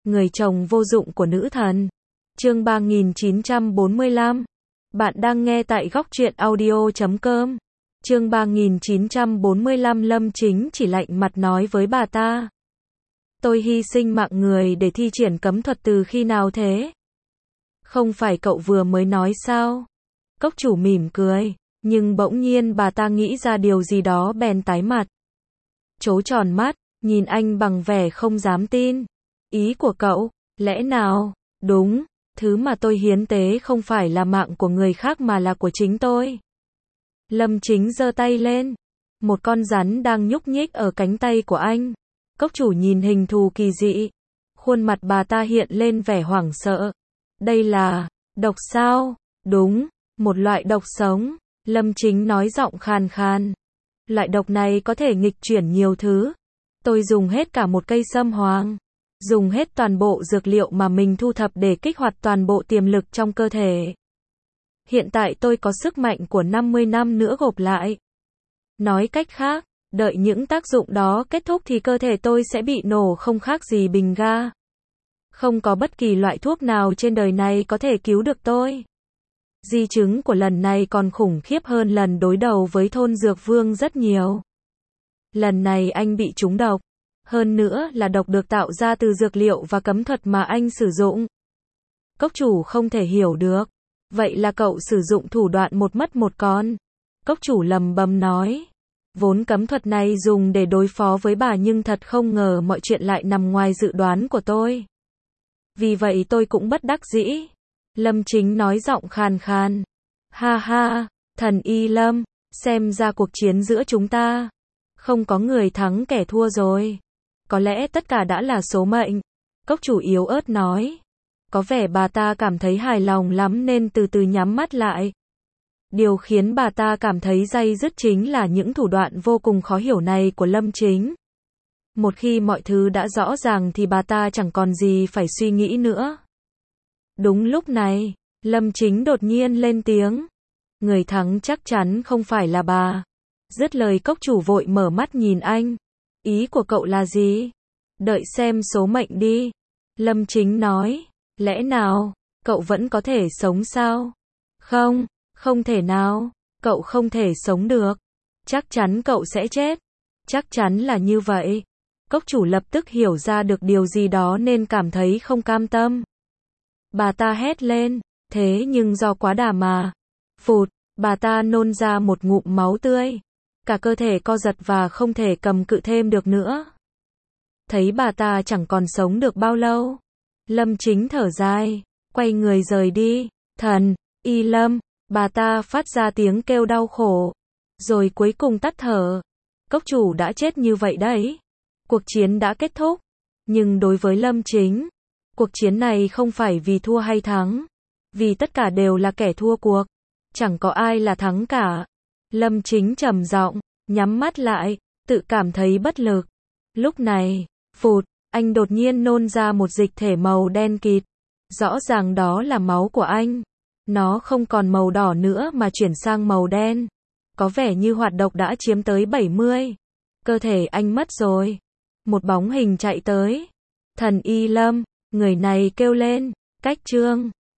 người chồng vô dụng của nữ thần. Chương 3945. Bạn đang nghe tại góc truyện audio.com. Chương 3945. Lâm Chính chỉ lạnh mặt nói với bà ta. Tôi hy sinh mạng người để thi triển cấm thuật từ khi nào thế? Không phải cậu vừa mới nói sao? Cốc chủ mỉm cười, nhưng bỗng nhiên bà ta nghĩ ra điều gì đó bèn tái mặt. Trố tròn mắt, nhìn anh bằng vẻ không dám tin. Ý của cậu, lẽ nào? Đúng, thứ mà tôi hiến tế không phải là mạng của người khác mà là của chính tôi. Lâm Chính giơ tay lên. Một con rắn đang nhúc nhích ở cánh tay của anh. Cốc chủ nhìn hình thù kỳ dị. Khuôn mặt bà ta hiện lên vẻ hoảng sợ. Đây là độc sao? Đúng, một loại độc sống. Lâm Chính nói giọng khàn khàn. Loại độc này có thể nghịch chuyển nhiều thứ. Tôi dùng hết cả một cây sâm hoàng. Dùng hết toàn bộ dược liệu mà mình thu thập để kích hoạt toàn bộ tiềm lực trong cơ thể. Hiện tại tôi có sức mạnh của 50 năm nữa gộp lại. Nói cách khác, đợi những tác dụng đó kết thúc thì cơ thể tôi sẽ bị nổ không khác gì bình ga. Không có bất kỳ loại thuốc nào trên đời này có thể cứu được tôi. Di chứng của lần này còn khủng khiếp hơn lần đối đầu với thôn dược vương rất nhiều. Lần này anh bị trúng độc. Hơn nữa là độc được tạo ra từ dược liệu và cấm thuật mà anh sử dụng. Cốc chủ không thể hiểu được. Vậy là cậu sử dụng thủ đoạn một mất một con. Cốc chủ lầm bầm nói. Vốn cấm thuật này dùng để đối phó với bà nhưng thật không ngờ mọi chuyện lại nằm ngoài dự đoán của tôi. Vì vậy tôi cũng bất đắc dĩ. Lâm Chính nói giọng khàn khàn. Ha ha, thần Y Lâm, xem ra cuộc chiến giữa chúng ta. Không có người thắng kẻ thua rồi. Có lẽ tất cả đã là số mệnh. Cốc chủ yếu ớt nói. Có vẻ bà ta cảm thấy hài lòng lắm nên từ từ nhắm mắt lại. Điều khiến bà ta cảm thấy day dứt chính là những thủ đoạn vô cùng khó hiểu này của Lâm Chính. Một khi mọi thứ đã rõ ràng thì bà ta chẳng còn gì phải suy nghĩ nữa. Đúng lúc này, Lâm Chính đột nhiên lên tiếng. Người thắng chắc chắn không phải là bà. Dứt lời cốc chủ vội mở mắt nhìn anh. Ý của cậu là gì? Đợi xem số mệnh đi. Lâm Chính nói. Lẽ nào, cậu vẫn có thể sống sao? Không, không thể nào. Cậu không thể sống được. Chắc chắn cậu sẽ chết. Chắc chắn là như vậy. Cốc chủ lập tức hiểu ra được điều gì đó nên cảm thấy không cam tâm. Bà ta hét lên. Thế nhưng do quá đà mà. Phụt, bà ta nôn ra một ngụm máu tươi. Cả cơ thể co giật và không thể cầm cự thêm được nữa. Thấy bà ta chẳng còn sống được bao lâu. Lâm Chính thở dài, quay người rời đi. Thần Y Lâm, bà ta phát ra tiếng kêu đau khổ. Rồi cuối cùng tắt thở. Cốc chủ đã chết như vậy đấy. Cuộc chiến đã kết thúc. Nhưng đối với Lâm Chính, cuộc chiến này không phải vì thua hay thắng. Vì tất cả đều là kẻ thua cuộc. Chẳng có ai là thắng cả. Lâm Chính trầm giọng, nhắm mắt lại, tự cảm thấy bất lực. Lúc này, phụt, anh đột nhiên nôn ra một dịch thể màu đen kịt. Rõ ràng đó là máu của anh. Nó không còn màu đỏ nữa mà chuyển sang màu đen. Có vẻ như hoạt độc đã chiếm tới 70. Cơ thể anh mất rồi. Một bóng hình chạy tới. Thần Y Lâm, người này kêu lên. Cách chương